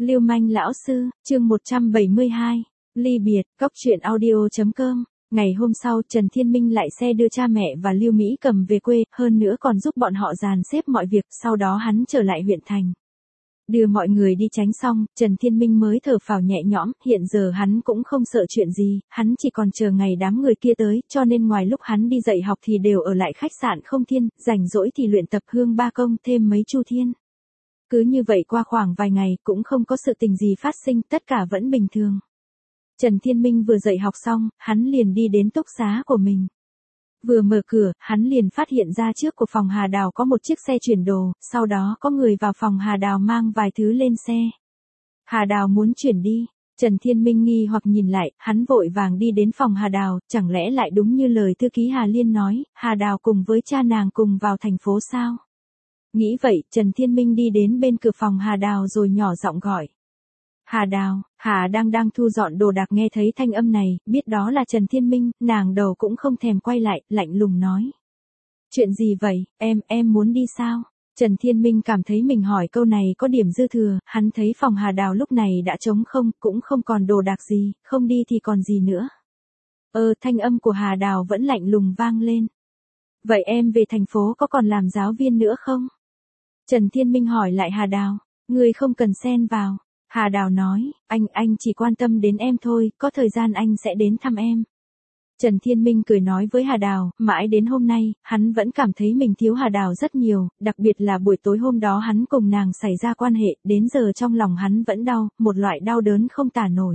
Lưu manh lão sư, chương 172. Ly biệt, cóc truyện audio.com. Ngày hôm sau, Trần Thiên Minh lại xe đưa cha mẹ và Lưu Mỹ Cầm về quê, hơn nữa còn giúp bọn họ dàn xếp mọi việc, sau đó hắn trở lại huyện thành. Đưa mọi người đi tránh xong, Trần Thiên Minh mới thở phào nhẹ nhõm, hiện giờ hắn cũng không sợ chuyện gì, hắn chỉ còn chờ ngày đám người kia tới, cho nên ngoài lúc hắn đi dạy học thì đều ở lại khách sạn Không Thiên, rảnh rỗi thì luyện tập hương ba công thêm mấy chu thiên. Cứ như vậy qua khoảng vài ngày cũng không có sự tình gì phát sinh, tất cả vẫn bình thường. Trần Thiên Minh vừa dạy học xong, hắn liền đi đến túc xá của mình. Vừa mở cửa, hắn liền phát hiện ra trước của phòng Hà Đào có một chiếc xe chuyển đồ, sau đó có người vào phòng Hà Đào mang vài thứ lên xe. Hà Đào muốn chuyển đi. Trần Thiên Minh nghi hoặc nhìn lại, hắn vội vàng đi đến phòng Hà Đào, chẳng lẽ lại đúng như lời thư ký Hà Liên nói, Hà Đào cùng với cha nàng cùng vào thành phố sao? Nghĩ vậy, Trần Thiên Minh đi đến bên cửa phòng Hà Đào rồi nhỏ giọng gọi. Hà Đào, Hà đang thu dọn đồ đạc nghe thấy thanh âm này, biết đó là Trần Thiên Minh, nàng đầu cũng không thèm quay lại, lạnh lùng nói. Chuyện gì vậy, em muốn đi sao? Trần Thiên Minh cảm thấy mình hỏi câu này có điểm dư thừa, hắn thấy phòng Hà Đào lúc này đã trống không, cũng không còn đồ đạc gì, không đi thì còn gì nữa. Thanh âm của Hà Đào vẫn lạnh lùng vang lên. Vậy em về thành phố có còn làm giáo viên nữa không? Trần Thiên Minh hỏi lại Hà Đào, người không cần xen vào. Hà Đào nói, anh chỉ quan tâm đến em thôi, có thời gian anh sẽ đến thăm em. Trần Thiên Minh cười nói với Hà Đào, mãi đến hôm nay, hắn vẫn cảm thấy mình thiếu Hà Đào rất nhiều, đặc biệt là buổi tối hôm đó hắn cùng nàng xảy ra quan hệ, đến giờ trong lòng hắn vẫn đau, một loại đau đớn không tả nổi.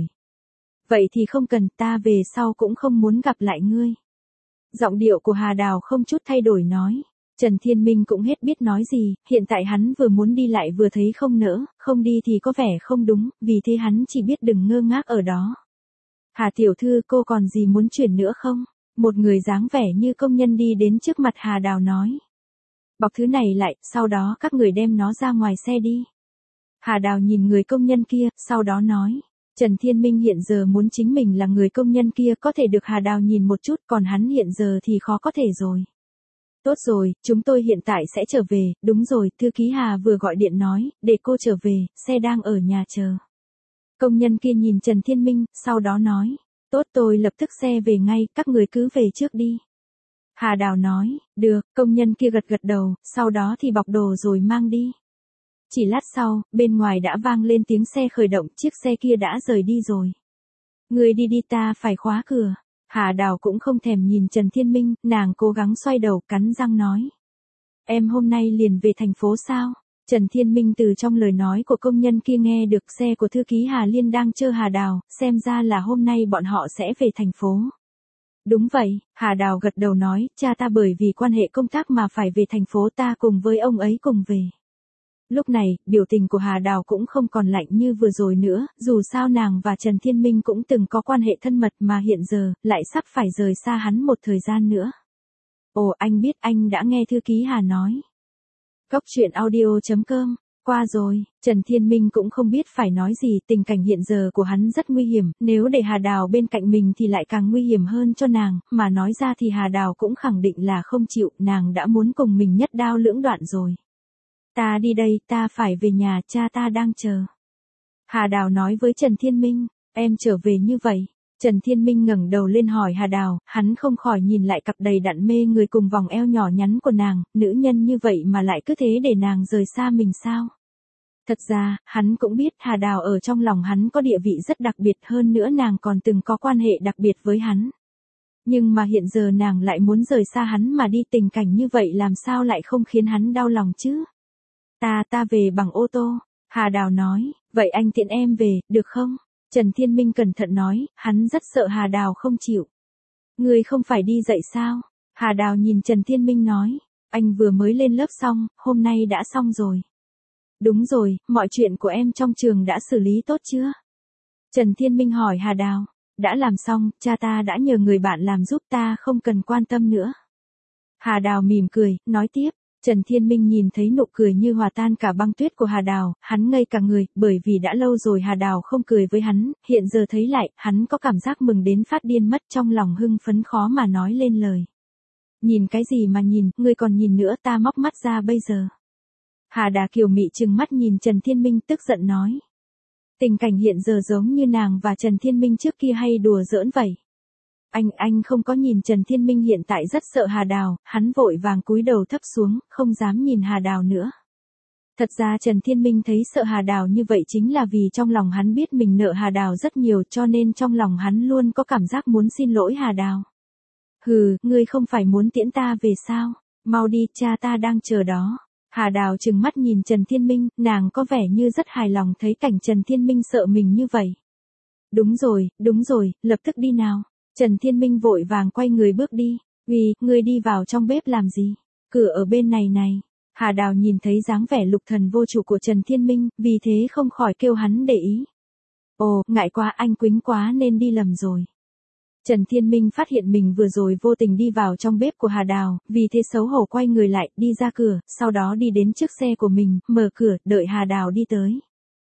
Vậy thì không cần, ta về sau cũng không muốn gặp lại ngươi. Giọng điệu của Hà Đào không chút thay đổi nói. Trần Thiên Minh cũng hết biết nói gì, hiện tại hắn vừa muốn đi lại vừa thấy không nỡ, không đi thì có vẻ không đúng, vì thế hắn chỉ biết đừng ngơ ngác ở đó. Hà tiểu thư, cô còn gì muốn chuyển nữa không? Một người dáng vẻ như công nhân đi đến trước mặt Hà Đào nói. Bọc thứ này lại, sau đó các người đem nó ra ngoài xe đi. Hà Đào nhìn người công nhân kia, sau đó nói. Trần Thiên Minh hiện giờ muốn chính mình là người công nhân kia có thể được Hà Đào nhìn một chút, còn hắn hiện giờ thì khó có thể rồi. Tốt rồi, chúng tôi hiện tại sẽ trở về, đúng rồi, thư ký Hà vừa gọi điện nói, để cô trở về, xe đang ở nhà chờ. Công nhân kia nhìn Trần Thiên Minh, sau đó nói, tốt tôi lập tức xe về ngay, các người cứ về trước đi. Hà Đào nói, được, công nhân kia gật đầu, sau đó thì bọc đồ rồi mang đi. Chỉ lát sau, bên ngoài đã vang lên tiếng xe khởi động, chiếc xe kia đã rời đi rồi. Người đi ta phải khóa cửa. Hà Đào cũng không thèm nhìn Trần Thiên Minh, nàng cố gắng xoay đầu, cắn răng nói. Em hôm nay liền về thành phố sao? Trần Thiên Minh từ trong lời nói của công nhân kia nghe được xe của thư ký Hà Liên đang chờ Hà Đào, xem ra là hôm nay bọn họ sẽ về thành phố. Đúng vậy, Hà Đào gật đầu nói, cha ta bởi vì quan hệ công tác mà phải về thành phố, ta cùng với ông ấy cùng về. Lúc này, biểu tình của Hà Đào cũng không còn lạnh như vừa rồi nữa, dù sao nàng và Trần Thiên Minh cũng từng có quan hệ thân mật mà hiện giờ, lại sắp phải rời xa hắn một thời gian nữa. Ồ, anh biết, anh đã nghe thư ký Hà nói. Cóc truyện audio.com, qua rồi, Trần Thiên Minh cũng không biết phải nói gì, tình cảnh hiện giờ của hắn rất nguy hiểm, nếu để Hà Đào bên cạnh mình thì lại càng nguy hiểm hơn cho nàng, mà nói ra thì Hà Đào cũng khẳng định là không chịu, nàng đã muốn cùng mình nhất đao lưỡng đoạn rồi. Ta đi đây, ta phải về nhà, cha ta đang chờ. Hà Đào nói với Trần Thiên Minh, em trở về như vậy. Trần Thiên Minh ngẩng đầu lên hỏi Hà Đào, hắn không khỏi nhìn lại cặp đầy đặn mê người cùng vòng eo nhỏ nhắn của nàng, nữ nhân như vậy mà lại cứ thế để nàng rời xa mình sao? Thật ra, hắn cũng biết Hà Đào ở trong lòng hắn có địa vị rất đặc biệt, hơn nữa nàng còn từng có quan hệ đặc biệt với hắn. Nhưng mà hiện giờ nàng lại muốn rời xa hắn mà đi, tình cảnh như vậy làm sao lại không khiến hắn đau lòng chứ? Ta về bằng ô tô. Hà Đào nói, vậy anh tiện em về, được không? Trần Thiên Minh cẩn thận nói, hắn rất sợ Hà Đào không chịu. Người không phải đi dạy sao? Hà Đào nhìn Trần Thiên Minh nói, anh vừa mới lên lớp xong, hôm nay đã xong rồi. Đúng rồi, mọi chuyện của em trong trường đã xử lý tốt chưa? Trần Thiên Minh hỏi Hà Đào, đã làm xong, cha ta đã nhờ người bạn làm giúp, ta không cần quan tâm nữa. Hà Đào mỉm cười, nói tiếp. Trần Thiên Minh nhìn thấy nụ cười như hòa tan cả băng tuyết của Hà Đào, hắn ngây cả người, bởi vì đã lâu rồi Hà Đào không cười với hắn, hiện giờ thấy lại, hắn có cảm giác mừng đến phát điên mất, trong lòng hưng phấn khó mà nói lên lời. Nhìn cái gì mà nhìn, ngươi còn nhìn nữa, ta móc mắt ra bây giờ. Hà Đà kiều mị trừng mắt nhìn Trần Thiên Minh tức giận nói. Tình cảnh hiện giờ giống như nàng và Trần Thiên Minh trước kia hay đùa giỡn vậy. Anh không có nhìn Trần Thiên Minh hiện tại rất sợ Hà Đào, hắn vội vàng cúi đầu thấp xuống, không dám nhìn Hà Đào nữa. Thật ra Trần Thiên Minh thấy sợ Hà Đào như vậy chính là vì trong lòng hắn biết mình nợ Hà Đào rất nhiều cho nên trong lòng hắn luôn có cảm giác muốn xin lỗi Hà Đào. Hừ, ngươi không phải muốn tiễn ta về sao? Mau đi, cha ta đang chờ đó. Hà Đào trừng mắt nhìn Trần Thiên Minh, nàng có vẻ như rất hài lòng thấy cảnh Trần Thiên Minh sợ mình như vậy. Đúng rồi, lập tức đi nào. Trần Thiên Minh vội vàng quay người bước đi. Vì, ngươi đi vào trong bếp làm gì? Cửa ở bên này này. Hà Đào nhìn thấy dáng vẻ lục thần vô chủ của Trần Thiên Minh, vì thế không khỏi kêu hắn để ý. Ồ, ngại quá, anh quýnh quá nên đi lầm rồi. Trần Thiên Minh phát hiện mình vừa rồi vô tình đi vào trong bếp của Hà Đào, vì thế xấu hổ quay người lại, đi ra cửa, sau đó đi đến trước xe của mình, mở cửa, đợi Hà Đào đi tới.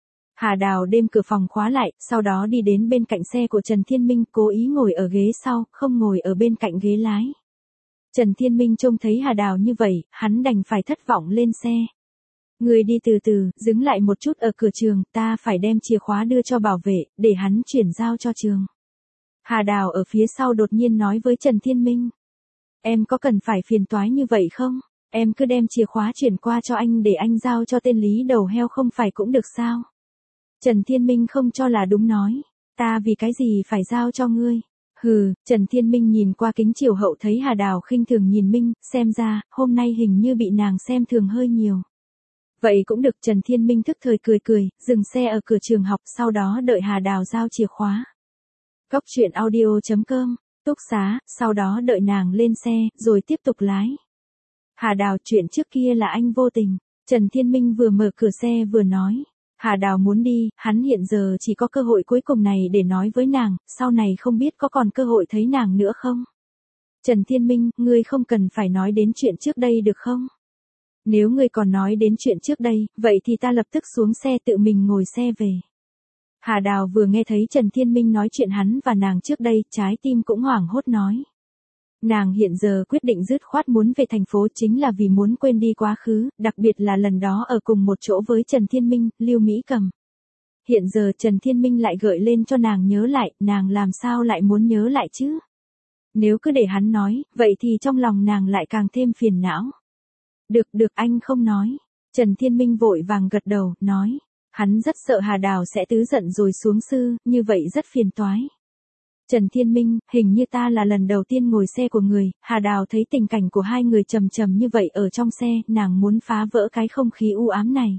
Hà Đào đêm cửa phòng khóa lại, sau đó đi đến bên cạnh xe của Trần Thiên Minh, cố ý ngồi ở ghế sau, không ngồi ở bên cạnh ghế lái. Trần Thiên Minh trông thấy Hà Đào như vậy, hắn đành phải thất vọng lên xe. Người đi từ từ, dừng lại một chút ở cửa trường, ta phải đem chìa khóa đưa cho bảo vệ, để hắn chuyển giao cho trường. Hà Đào ở phía sau đột nhiên nói với Trần Thiên Minh. Em có cần phải phiền toái như vậy không? Em cứ đem chìa khóa chuyển qua cho anh để anh giao cho tên Lý đầu heo không phải cũng được sao? Trần Thiên Minh không cho là đúng nói. Ta vì cái gì phải giao cho ngươi? Hừ, Trần Thiên Minh nhìn qua kính chiếu hậu thấy Hà Đào khinh thường nhìn Minh, xem ra, hôm nay hình như bị nàng xem thường hơi nhiều. Vậy cũng được, Trần Thiên Minh thức thời cười, dừng xe ở cửa trường học, sau đó đợi Hà Đào giao chìa khóa. Cóc truyện audio.com, túc xá, sau đó đợi nàng lên xe, rồi tiếp tục lái. Hà Đào, chuyện trước kia là anh vô tình. Trần Thiên Minh vừa mở cửa xe vừa nói. Hà Đào muốn đi, hắn hiện giờ chỉ có cơ hội cuối cùng này để nói với nàng, sau này không biết có còn cơ hội thấy nàng nữa không? Trần Thiên Minh, ngươi không cần phải nói đến chuyện trước đây được không? Nếu ngươi còn nói đến chuyện trước đây, vậy thì ta lập tức xuống xe tự mình ngồi xe về. Hà Đào vừa nghe thấy Trần Thiên Minh nói chuyện hắn và nàng trước đây, trái tim cũng hoảng hốt nói. Nàng hiện giờ quyết định dứt khoát muốn về thành phố chính là vì muốn quên đi quá khứ, đặc biệt là lần đó ở cùng một chỗ với Trần Thiên Minh, Lưu Mỹ Cầm. Hiện giờ Trần Thiên Minh lại gợi lên cho nàng nhớ lại, nàng làm sao lại muốn nhớ lại chứ? Nếu cứ để hắn nói, vậy thì trong lòng nàng lại càng thêm phiền não. Được anh không nói. Trần Thiên Minh vội vàng gật đầu, nói. Hắn rất sợ Hà Đào sẽ tứ giận rồi xuống sư, như vậy rất phiền toái. Trần Thiên Minh, hình như ta là lần đầu tiên ngồi xe của người, Hà Đào thấy tình cảnh của hai người trầm như vậy ở trong xe, nàng muốn phá vỡ cái không khí u ám này.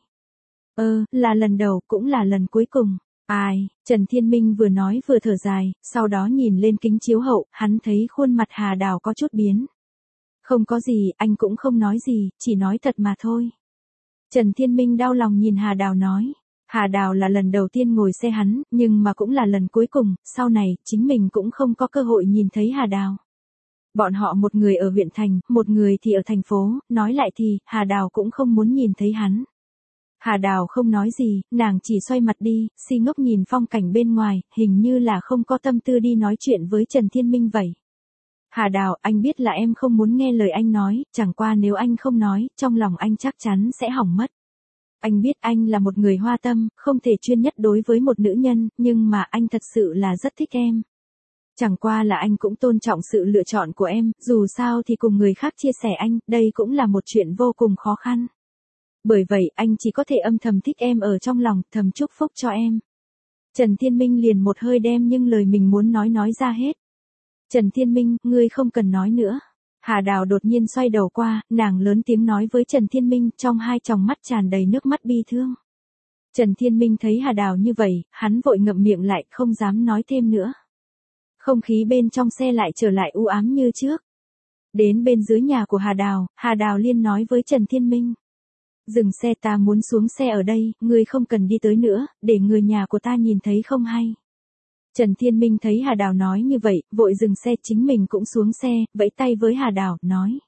Là lần đầu, cũng là lần cuối cùng. Ai, Trần Thiên Minh vừa nói vừa thở dài, sau đó nhìn lên kính chiếu hậu, hắn thấy khuôn mặt Hà Đào có chút biến. Không có gì, anh cũng không nói gì, chỉ nói thật mà thôi. Trần Thiên Minh đau lòng nhìn Hà Đào nói. Hà Đào là lần đầu tiên ngồi xe hắn, nhưng mà cũng là lần cuối cùng, sau này, chính mình cũng không có cơ hội nhìn thấy Hà Đào. Bọn họ một người ở huyện thành, một người thì ở thành phố, nói lại thì, Hà Đào cũng không muốn nhìn thấy hắn. Hà Đào không nói gì, nàng chỉ xoay mặt đi, si ngốc nhìn phong cảnh bên ngoài, hình như là không có tâm tư đi nói chuyện với Trần Thiên Minh vậy. Hà Đào, anh biết là em không muốn nghe lời anh nói, chẳng qua nếu anh không nói, trong lòng anh chắc chắn sẽ hỏng mất. Anh biết anh là một người hoa tâm, không thể chuyên nhất đối với một nữ nhân, nhưng mà anh thật sự là rất thích em. Chẳng qua là anh cũng tôn trọng sự lựa chọn của em, dù sao thì cùng người khác chia sẻ anh, đây cũng là một chuyện vô cùng khó khăn. Bởi vậy anh chỉ có thể âm thầm thích em ở trong lòng, thầm chúc phúc cho em. Trần Thiên Minh liền một hơi đem nhưng lời mình muốn nói ra hết. Trần Thiên Minh, ngươi không cần nói nữa. Hà Đào đột nhiên xoay đầu qua, nàng lớn tiếng nói với Trần Thiên Minh, trong hai tròng mắt tràn đầy nước mắt bi thương. Trần Thiên Minh thấy Hà Đào như vậy, hắn vội ngậm miệng lại, không dám nói thêm nữa. Không khí bên trong xe lại trở lại u ám như trước. Đến bên dưới nhà của Hà Đào liên nói với Trần Thiên Minh. Dừng xe, ta muốn xuống xe ở đây, ngươi không cần đi tới nữa, để người nhà của ta nhìn thấy không hay. Trần Thiên Minh thấy Hà Đào nói như vậy, vội dừng xe, chính mình cũng xuống xe, vẫy tay với Hà Đào, nói.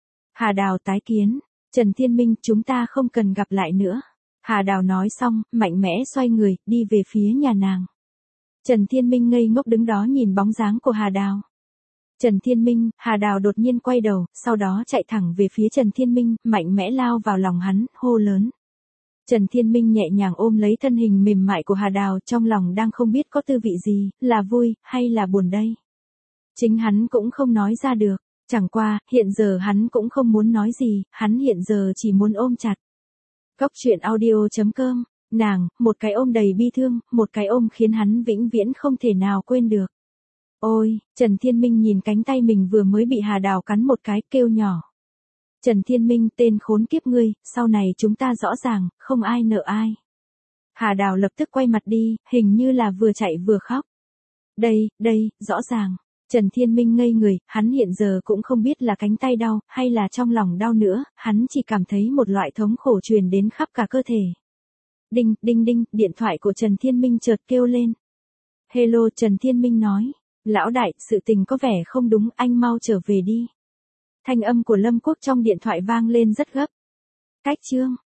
Hà Đào, tái kiến. Trần Thiên Minh, chúng ta không cần gặp lại nữa. Hà Đào nói xong, mạnh mẽ xoay người, đi về phía nhà nàng. Trần Thiên Minh ngây ngốc đứng đó nhìn bóng dáng của Hà Đào. Trần Thiên Minh, Hà Đào đột nhiên quay đầu, sau đó chạy thẳng về phía Trần Thiên Minh, mạnh mẽ lao vào lòng hắn, hô lớn. Trần Thiên Minh nhẹ nhàng ôm lấy thân hình mềm mại của Hà Đào, trong lòng đang không biết có tư vị gì, là vui, hay là buồn đây. Chính hắn cũng không nói ra được, chẳng qua, hiện giờ hắn cũng không muốn nói gì, hắn hiện giờ chỉ muốn ôm chặt. Cốc truyện audio.com, nàng, một cái ôm đầy bi thương, một cái ôm khiến hắn vĩnh viễn không thể nào quên được. Ôi, Trần Thiên Minh nhìn cánh tay mình vừa mới bị Hà Đào cắn một cái, kêu nhỏ. Trần Thiên Minh, tên khốn kiếp ngươi, sau này chúng ta rõ ràng, không ai nợ ai. Hà Đào lập tức quay mặt đi, hình như là vừa chạy vừa khóc. Đây, rõ ràng. Trần Thiên Minh ngây người, hắn hiện giờ cũng không biết là cánh tay đau, hay là trong lòng đau nữa, hắn chỉ cảm thấy một loại thống khổ truyền đến khắp cả cơ thể. Đinh, điện thoại của Trần Thiên Minh chợt kêu lên. Hello, Trần Thiên Minh nói. Lão đại, sự tình có vẻ không đúng, anh mau trở về đi. Thanh âm của Lâm Quốc trong điện thoại vang lên rất gấp. Cách chương